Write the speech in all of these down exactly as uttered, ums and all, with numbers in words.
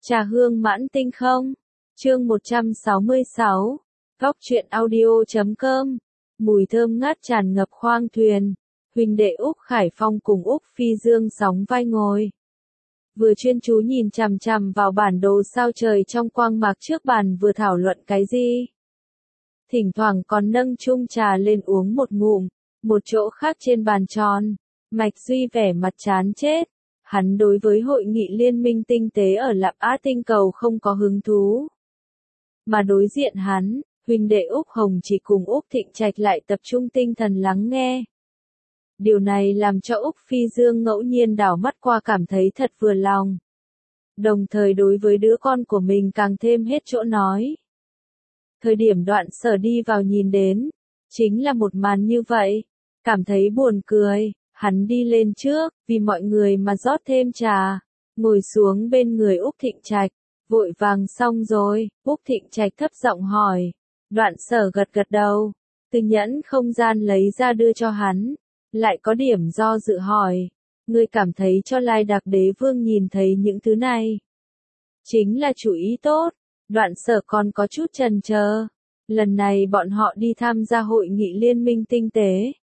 Trà hương mãn tinh không? Chương một trăm sáu mươi sáu. Góc truyện audio chấm com. Mùi thơm ngát tràn ngập khoang thuyền. Huynh đệ Úc Khải Phong cùng Úc Phi Dương sóng vai ngồi. Vừa chuyên chú nhìn chằm chằm vào bản đồ sao trời trong quang mạc trước bàn vừa thảo luận cái gì. Thỉnh thoảng còn nâng chung trà lên uống một ngụm. Một chỗ khác trên bàn tròn, Mạch Duy vẻ mặt chán chết. Hắn đối với hội nghị liên minh tinh tế ở Lạp Á tinh cầu không có hứng thú. Mà đối diện hắn, huynh đệ Úc Hồng chỉ cùng Úc Thịnh Trạch lại tập trung tinh thần lắng nghe. Điều này làm cho Úc Phi Dương ngẫu nhiên đảo mắt qua cảm thấy thật vừa lòng. Đồng thời đối với đứa con của mình càng thêm hết chỗ nói. Thời điểm Đoạn Sở đi vào nhìn đến, chính là một màn như vậy, cảm thấy buồn cười. Hắn đi lên trước, vì mọi người mà rót thêm trà, ngồi xuống bên người Úc Thịnh Trạch, vội vàng xong rồi, Úc Thịnh Trạch thấp giọng hỏi, Đoạn Sở gật gật đầu, từ nhẫn không gian lấy ra đưa cho hắn, lại có điểm do dự hỏi, ngươi cảm thấy cho Lai Đặc Đế Vương nhìn thấy những thứ này, chính là chủ ý tốt. Đoạn Sở còn có chút chần chờ, lần này bọn họ đi tham gia hội nghị liên minh tinh tế.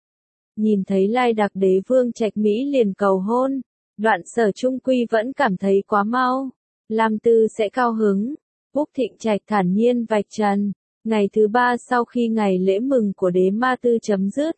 Nhìn thấy Lai Đặc Đế Vương Trạch Mỹ liền cầu hôn, Đoạn Sở trung quy vẫn cảm thấy quá mau. Lam Tư sẽ cao hứng. Úc Thịnh Trạch thản nhiên vạch trần. Ngày thứ ba sau khi ngày lễ mừng của Đế Ma Tư chấm dứt,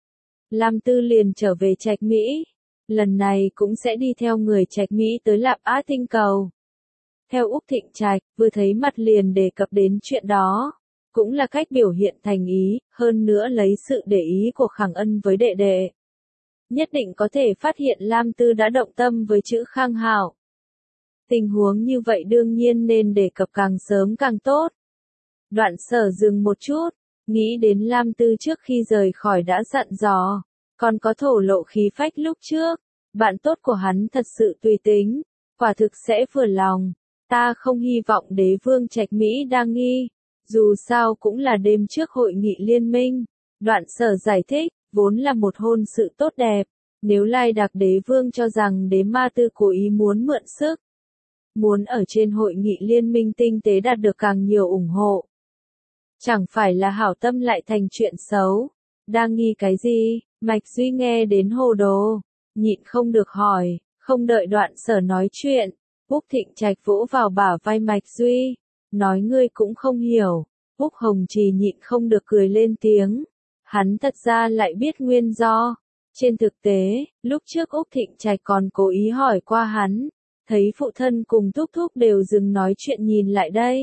Lam Tư liền trở về Trạch Mỹ. Lần này cũng sẽ đi theo người Trạch Mỹ tới Lạp Á tinh cầu. Theo Úc Thịnh Trạch, vừa thấy mặt liền đề cập đến chuyện đó. Cũng là cách biểu hiện thành ý, hơn nữa lấy sự để ý của Khang Ân với đệ đệ. Nhất định có thể phát hiện Lam Tư đã động tâm với chữ Khang Hạo. Tình huống như vậy đương nhiên nên đề cập càng sớm càng tốt. Đoạn Sở dừng một chút, nghĩ đến Lam Tư trước khi rời khỏi đã dặn dò, còn có thổ lộ khí phách lúc trước, bạn tốt của hắn thật sự tùy tính, quả thực sẽ vừa lòng, ta không hy vọng Đế Vương Trạch Mỹ đa nghi. Dù sao cũng là đêm trước hội nghị liên minh, Đoạn Sở giải thích, vốn là một hôn sự tốt đẹp, nếu Lai Đặc Đế Vương cho rằng Đế Ma Tư cố ý muốn mượn sức, muốn ở trên hội nghị liên minh tinh tế đạt được càng nhiều ủng hộ. Chẳng phải là hảo tâm lại thành chuyện xấu, đang nghi cái gì, Mạch Duy nghe đến hồ đồ, nhịn không được hỏi, không đợi Đoạn Sở nói chuyện, Úc Thịnh Trạch vỗ vào bả vai Mạch Duy. Nói ngươi cũng không hiểu, Úc Hồng Trì nhịn không được cười lên tiếng. Hắn thật ra lại biết nguyên do. Trên thực tế, lúc trước Úc Thịnh Trạch còn cố ý hỏi qua hắn, thấy phụ thân cùng thúc thúc đều dừng nói chuyện nhìn lại đây.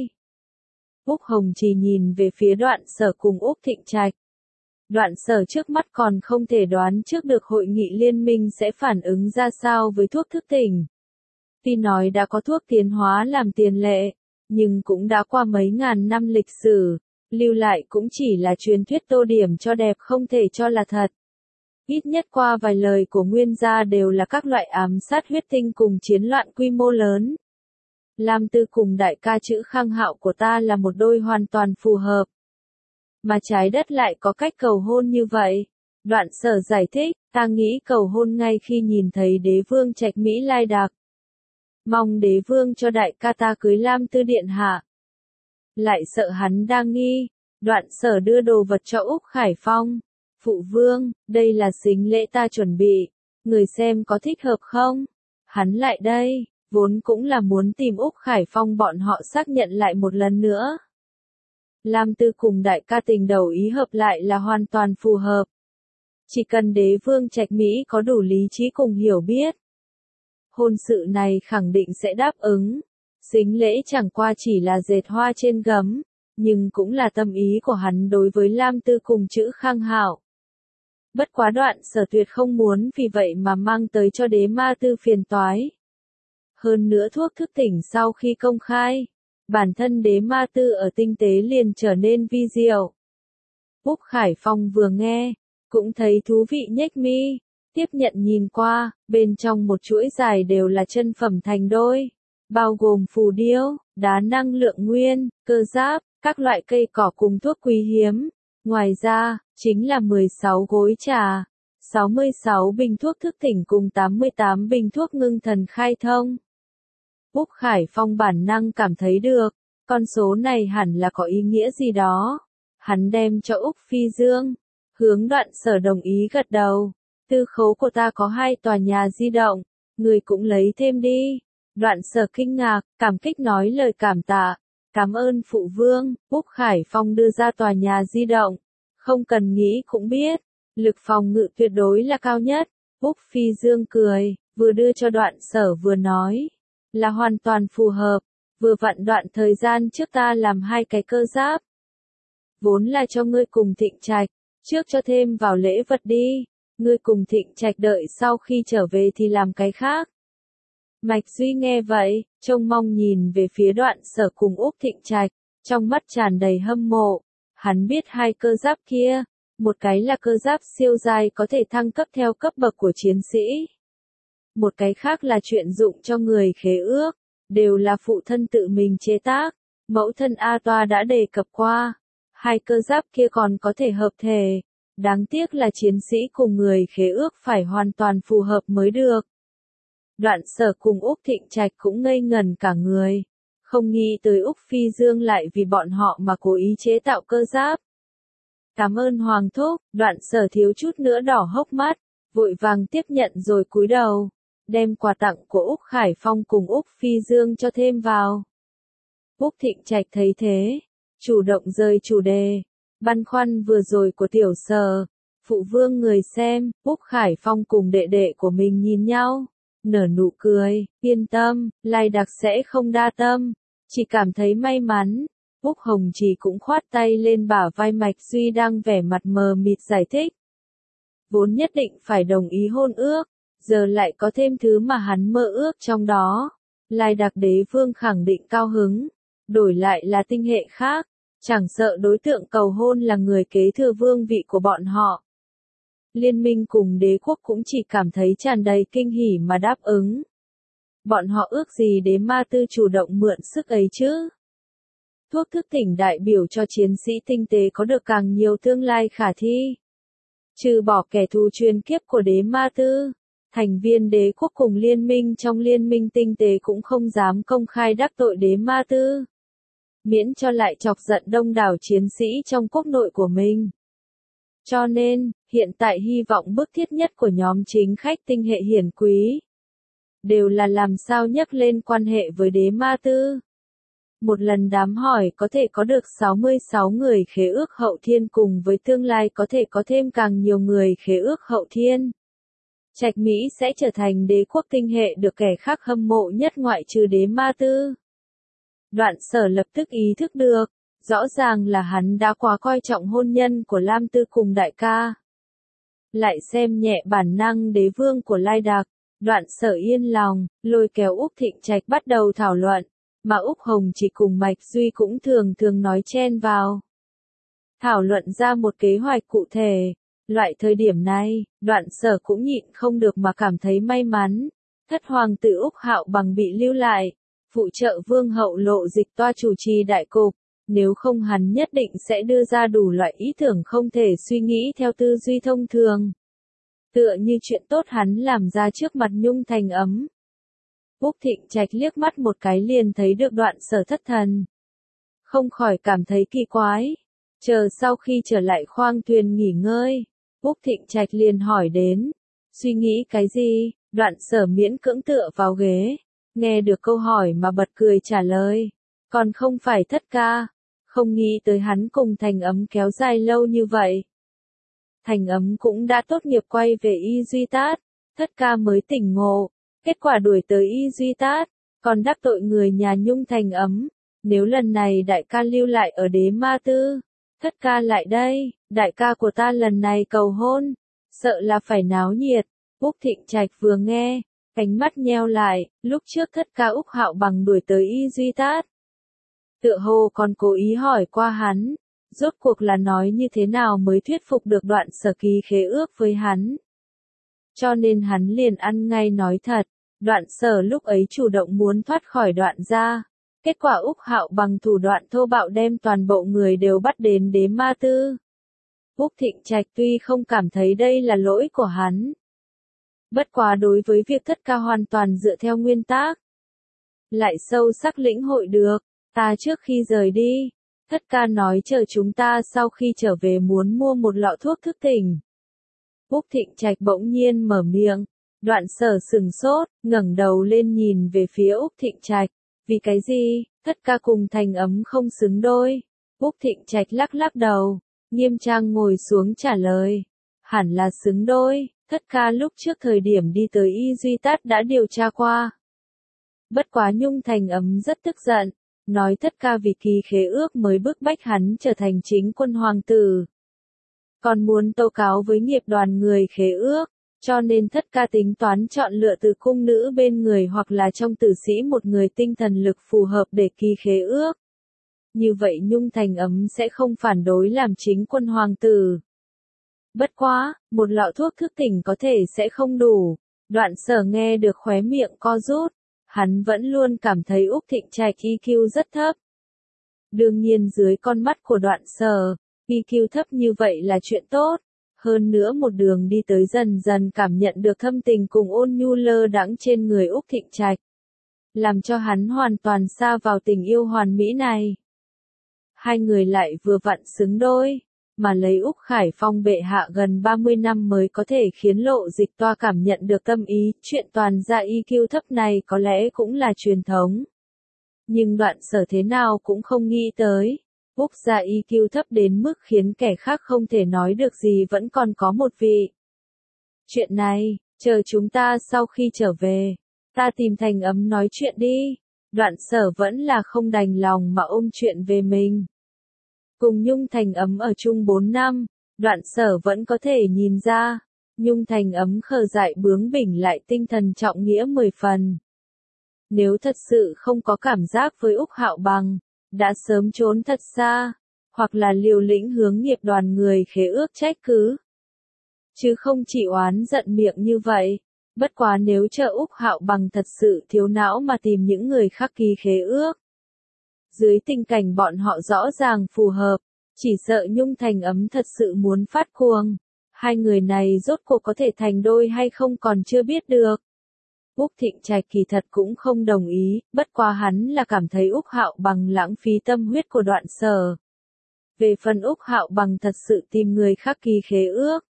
Úc Hồng Trì nhìn về phía Đoạn Sở cùng Úc Thịnh Trạch. Đoạn Sở trước mắt còn không thể đoán trước được hội nghị liên minh sẽ phản ứng ra sao với thuốc thức tỉnh. Tuy nói đã có thuốc tiến hóa làm tiền lệ, nhưng cũng đã qua mấy ngàn năm lịch sử, lưu lại cũng chỉ là truyền thuyết tô điểm cho đẹp không thể cho là thật. Ít nhất qua vài lời của nguyên gia đều là các loại ám sát huyết tinh cùng chiến loạn quy mô lớn. Lam Tư cùng đại ca chữ Khang Hạo của ta là một đôi hoàn toàn phù hợp. Mà trái đất lại có cách cầu hôn như vậy. Đoạn Sở giải thích, ta nghĩ cầu hôn ngay khi nhìn thấy Đế Vương Trạch Mỹ Lai Đặc. Mong Đế Vương cho đại ca ta cưới Lam Tư điện hạ. Lại sợ hắn đang nghi, Đoạn Sở đưa đồ vật cho Úc Khải Phong. Phụ vương, đây là sính lễ ta chuẩn bị, người xem có thích hợp không? Hắn lại đây, vốn cũng là muốn tìm Úc Khải Phong bọn họ xác nhận lại một lần nữa. Lam Tư cùng đại ca tình đầu ý hợp lại là hoàn toàn phù hợp. Chỉ cần Đế Vương Trạch Mỹ có đủ lý trí cùng hiểu biết, hôn sự này khẳng định sẽ đáp ứng. Sính lễ chẳng qua chỉ là dệt hoa trên gấm, nhưng cũng là tâm ý của hắn đối với Lam Tư cùng chữ Khang Hạo. Bất quá Đoạn Sở tuyệt không muốn vì vậy mà mang tới cho Đế Ma Tư phiền toái. Hơn nữa thuốc thức tỉnh sau khi công khai, bản thân Đế Ma Tư ở tinh tế liền trở nên vi diệu. Úc Khải Phong vừa nghe, cũng thấy thú vị nhếch mi. Tiếp nhận nhìn qua, bên trong một chuỗi dài đều là chân phẩm thành đôi, bao gồm phù điêu, đá năng lượng nguyên, cơ giáp, các loại cây cỏ cùng thuốc quý hiếm. Ngoài ra, chính là mười sáu gối trà, sáu mươi sáu bình thuốc thức tỉnh cùng tám mươi tám bình thuốc ngưng thần khai thông. Úc Khải Phong bản năng cảm thấy được, con số này hẳn là có ý nghĩa gì đó. Hắn đem cho Úc Phi Dương. Hướng Đoạn Sở đồng ý gật đầu. Tư khố của ta có hai tòa nhà di động, người cũng lấy thêm đi. Đoạn Sở kinh ngạc, cảm kích nói lời cảm tạ. Cảm ơn phụ vương. Úc Khải Phong đưa ra tòa nhà di động. Không cần nghĩ cũng biết, lực phòng ngự tuyệt đối là cao nhất. Úc Phi Dương cười, vừa đưa cho Đoạn Sở vừa nói. Là hoàn toàn phù hợp, vừa vặn đoạn thời gian trước ta làm hai cái cơ giáp. Vốn là cho ngươi cùng Thịnh Trạch, trước cho thêm vào lễ vật đi, ngươi cùng Thịnh Trạch đợi sau khi trở về thì làm cái khác. Mạch Duy nghe vậy, trông mong nhìn về phía Đoạn Sở cùng Úc Thịnh Trạch, trong mắt tràn đầy hâm mộ. Hắn biết hai cơ giáp kia, một cái là cơ giáp siêu dài có thể thăng cấp theo cấp bậc của chiến sĩ. Một cái khác là chuyện dụng cho người khế ước, đều là phụ thân tự mình chế tác, mẫu thân A Toa đã đề cập qua. Hai cơ giáp kia còn có thể hợp thể, đáng tiếc là chiến sĩ cùng người khế ước phải hoàn toàn phù hợp mới được. Đoạn Sở cùng Úc Thịnh Trạch cũng ngây ngẩn cả người, không nghĩ tới Úc Phi Dương lại vì bọn họ mà cố ý chế tạo cơ giáp. Cảm ơn Hoàng Thúc. Đoạn Sở thiếu chút nữa đỏ hốc mắt, vội vàng tiếp nhận rồi cúi đầu, đem quà tặng của Úc Khải Phong cùng Úc Phi Dương cho thêm vào. Úc Thịnh Trạch thấy thế, chủ động rời chủ đề, băn khoăn vừa rồi của Tiểu Sở. Phụ vương người xem, Úc Khải Phong cùng đệ đệ của mình nhìn nhau, nở nụ cười, yên tâm, Lai Đặc sẽ không đa tâm, chỉ cảm thấy may mắn. Úc Hồng Chỉ cũng khoát tay lên bả vai Mạch Duy đang vẻ mặt mờ mịt giải thích. Vốn nhất định phải đồng ý hôn ước, giờ lại có thêm thứ mà hắn mơ ước trong đó. Lai Đặc đế vương khẳng định cao hứng, đổi lại là tinh hệ khác, chẳng sợ đối tượng cầu hôn là người kế thừa vương vị của bọn họ. Liên minh cùng đế quốc cũng chỉ cảm thấy tràn đầy kinh hỉ mà đáp ứng. Bọn họ ước gì đế ma tư chủ động mượn sức ấy chứ? Thuốc thức tỉnh đại biểu cho chiến sĩ tinh tế có được càng nhiều tương lai khả thi. Trừ bỏ kẻ thù truyền kiếp của đế ma tư, thành viên đế quốc cùng liên minh trong liên minh tinh tế cũng không dám công khai đắc tội đế ma tư. Miễn cho lại chọc giận đông đảo chiến sĩ trong quốc nội của mình. Cho nên, hiện tại hy vọng bức thiết nhất của nhóm chính khách tinh hệ hiển quý, đều là làm sao nhắc lên quan hệ với đế ma tư. Một lần đám hỏi có thể có được sáu mươi sáu người khế ước hậu thiên cùng với tương lai có thể có thêm càng nhiều người khế ước hậu thiên. Trạch Mỹ sẽ trở thành đế quốc tinh hệ được kẻ khác hâm mộ nhất ngoại trừ đế ma tư. Đoạn Sở lập tức ý thức được, rõ ràng là hắn đã quá coi trọng hôn nhân của Lam Tư cùng đại ca. Lại xem nhẹ bản năng đế vương của Lai Đặc, Đoạn Sở yên lòng, lôi kéo Úc Thịnh Trạch bắt đầu thảo luận, mà Úc Hồng Chỉ cùng Mạch Duy cũng thường thường nói chen vào. Thảo luận ra một kế hoạch cụ thể. Loại thời điểm này, Đoạn Sở cũng nhịn không được mà cảm thấy may mắn. Thất hoàng tử Úc Hạo Bằng bị lưu lại, phụ trợ vương hậu Lộ Dịch Toa chủ trì đại cục, nếu không hắn nhất định sẽ đưa ra đủ loại ý tưởng không thể suy nghĩ theo tư duy thông thường. Tựa như chuyện tốt hắn làm ra trước mặt Nhung Thành Ấm. Úc Thịnh Trạch liếc mắt một cái liền thấy được Đoạn Sở thất thần. Không khỏi cảm thấy kỳ quái. Chờ sau khi trở lại khoang thuyền nghỉ ngơi, Úc Thịnh Trạch liền hỏi đến. Suy nghĩ cái gì? Đoạn Sở miễn cưỡng tựa vào ghế. Nghe được câu hỏi mà bật cười trả lời. Còn không phải thất ca. Không nghĩ tới hắn cùng Thành Ấm kéo dài lâu như vậy. Thành Ấm cũng đã tốt nghiệp quay về Y Duy Tát. Thất ca mới tỉnh ngộ. Kết quả đuổi tới Y Duy Tát. Còn đắc tội người nhà Nhung Thành Ấm. Nếu lần này đại ca lưu lại ở đế ma tư. Thất ca lại đây. Đại ca của ta lần này cầu hôn. Sợ là phải náo nhiệt. Úc Thịnh Trạch vừa nghe. Cánh mắt nheo lại. Lúc trước thất ca Úc Hạo Bằng đuổi tới Y Duy Tát. Tựa hồ còn cố ý hỏi qua hắn. Rốt cuộc là nói như thế nào mới thuyết phục được Đoạn Sở ký khế ước với hắn. Cho nên hắn liền ăn ngay nói thật. Đoạn Sở lúc ấy chủ động muốn thoát khỏi Đoạn gia. Kết quả Úc Hạo Bằng thủ đoạn thô bạo đem toàn bộ người đều bắt đến đế ma tư. Úc Thịnh Trạch tuy không cảm thấy đây là lỗi của hắn. Bất quá đối với việc thất ca hoàn toàn dựa theo nguyên tắc. lại sâu sắc lĩnh hội được. Ta trước khi rời đi, Thất ca nói chờ chúng ta sau khi trở về muốn mua một lọ thuốc thức tỉnh. Úc Thịnh Trạch bỗng nhiên mở miệng, Đoạn Sở sừng sốt, ngẩng đầu lên nhìn về phía Úc Thịnh Trạch, vì cái gì, Thất ca cùng Thành Ấm không xứng đôi. Úc Thịnh Trạch lắc lắc đầu, nghiêm trang ngồi xuống trả lời, hẳn là xứng đôi, Thất ca lúc trước thời điểm đi tới Y Duy Tát đã điều tra qua. Bất quá Nhung Thành Ấm rất tức giận, nói Thất ca vì kỳ khế ước mới bức bách hắn trở thành chính quân hoàng tử. Còn muốn tố cáo với nghiệp đoàn người khế ước, cho nên Thất ca tính toán chọn lựa từ cung nữ bên người hoặc là trong tử sĩ một người tinh thần lực phù hợp để ký khế ước. Như vậy Nhung Thành Ấm sẽ không phản đối làm chính quân hoàng tử. Bất quá, một lọ thuốc thức tỉnh có thể sẽ không đủ. Đoạn Sở nghe được khóe miệng co rút. Hắn vẫn luôn cảm thấy Úc Thịnh Trạch i kiu rất thấp. Đương nhiên dưới con mắt của Đoạn Sở, i kiu thấp như vậy là chuyện tốt. Hơn nữa một đường đi tới dần dần cảm nhận được thâm tình cùng ôn nhu lơ đãng trên người Úc Thịnh Trạch. Làm cho hắn hoàn toàn sa vào tình yêu hoàn mỹ này. Hai người lại vừa vặn xứng đôi, mà lấy Úc Khải Phong bệ hạ gần ba mươi năm mới có thể khiến Lộ Dịch Toa cảm nhận được tâm ý, chuyện toàn gia i kiu thấp này có lẽ cũng là truyền thống. Nhưng Đoạn Sở thế nào cũng không nghĩ tới, Úc gia i kiu thấp đến mức khiến kẻ khác không thể nói được gì vẫn còn có một vị. Chuyện này, chờ chúng ta sau khi trở về, ta tìm Thành Ấm nói chuyện đi. Đoạn Sở vẫn là không đành lòng mà ôm chuyện về mình. Cùng Nhung Thành Ấm ở chung bốn năm, Đoạn Sở vẫn có thể nhìn ra, Nhung Thành Ấm khờ dại bướng bỉnh lại tinh thần trọng nghĩa mười phần. Nếu thật sự không có cảm giác với Úc Hạo Bằng, đã sớm trốn thật xa, hoặc là liều lĩnh hướng nghiệp đoàn người khế ước trách cứ. Chứ không chỉ oán giận miệng như vậy. Bất quá nếu chờ Úc Hạo Bằng thật sự thiếu não mà tìm những người khác ký khế ước. Dưới tình cảnh bọn họ rõ ràng phù hợp, chỉ sợ Nhung Thành Ấm thật sự muốn phát cuồng. Hai người này rốt cuộc có thể thành đôi hay không còn chưa biết được. Úc Thịnh Trạch kỳ thật cũng không đồng ý, bất quá hắn là cảm thấy Úc Hạo Bằng lãng phí tâm huyết của Đoạn Sở. Về phần Úc Hạo Bằng thật sự tìm người khác ký khế ước.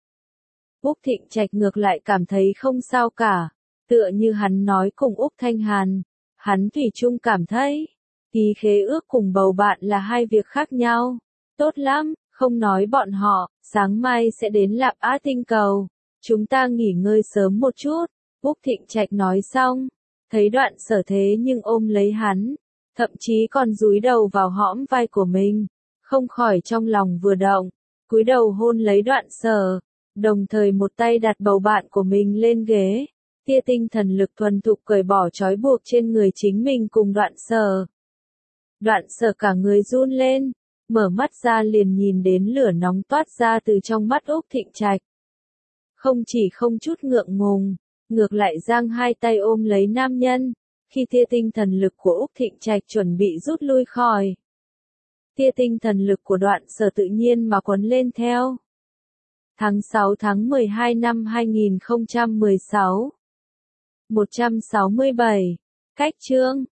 Úc Thịnh Trạch ngược lại cảm thấy không sao cả, tựa như hắn nói cùng Úc Thanh Hàn, hắn thủy chung cảm thấy, ký khế ước cùng bầu bạn là hai việc khác nhau, tốt lắm, không nói bọn họ, sáng mai sẽ đến Lạp Á Tinh Cầu, chúng ta nghỉ ngơi sớm một chút, Úc Thịnh Trạch nói xong, thấy Đoạn Sở thế nhưng ôm lấy hắn, thậm chí còn dúi đầu vào hõm vai của mình, không khỏi trong lòng vừa động, cúi đầu hôn lấy Đoạn Sở. Đồng thời một tay đặt bầu bạn của mình lên ghế, tia tinh thần lực thuần thục cởi bỏ trói buộc trên người chính mình cùng Đoạn Sở. Đoạn Sở cả người run lên, mở mắt ra liền nhìn đến lửa nóng toát ra từ trong mắt Úc Thịnh Trạch. Không chỉ không chút ngượng ngùng, ngược lại giang hai tay ôm lấy nam nhân, khi tia tinh thần lực của Úc Thịnh Trạch chuẩn bị rút lui khỏi. Tia tinh thần lực của Đoạn Sở tự nhiên mà quấn lên theo. Tháng sáu tháng mười hai năm hai nghìn không trăm mười sáu. một trăm sáu mươi bảy. Cách chương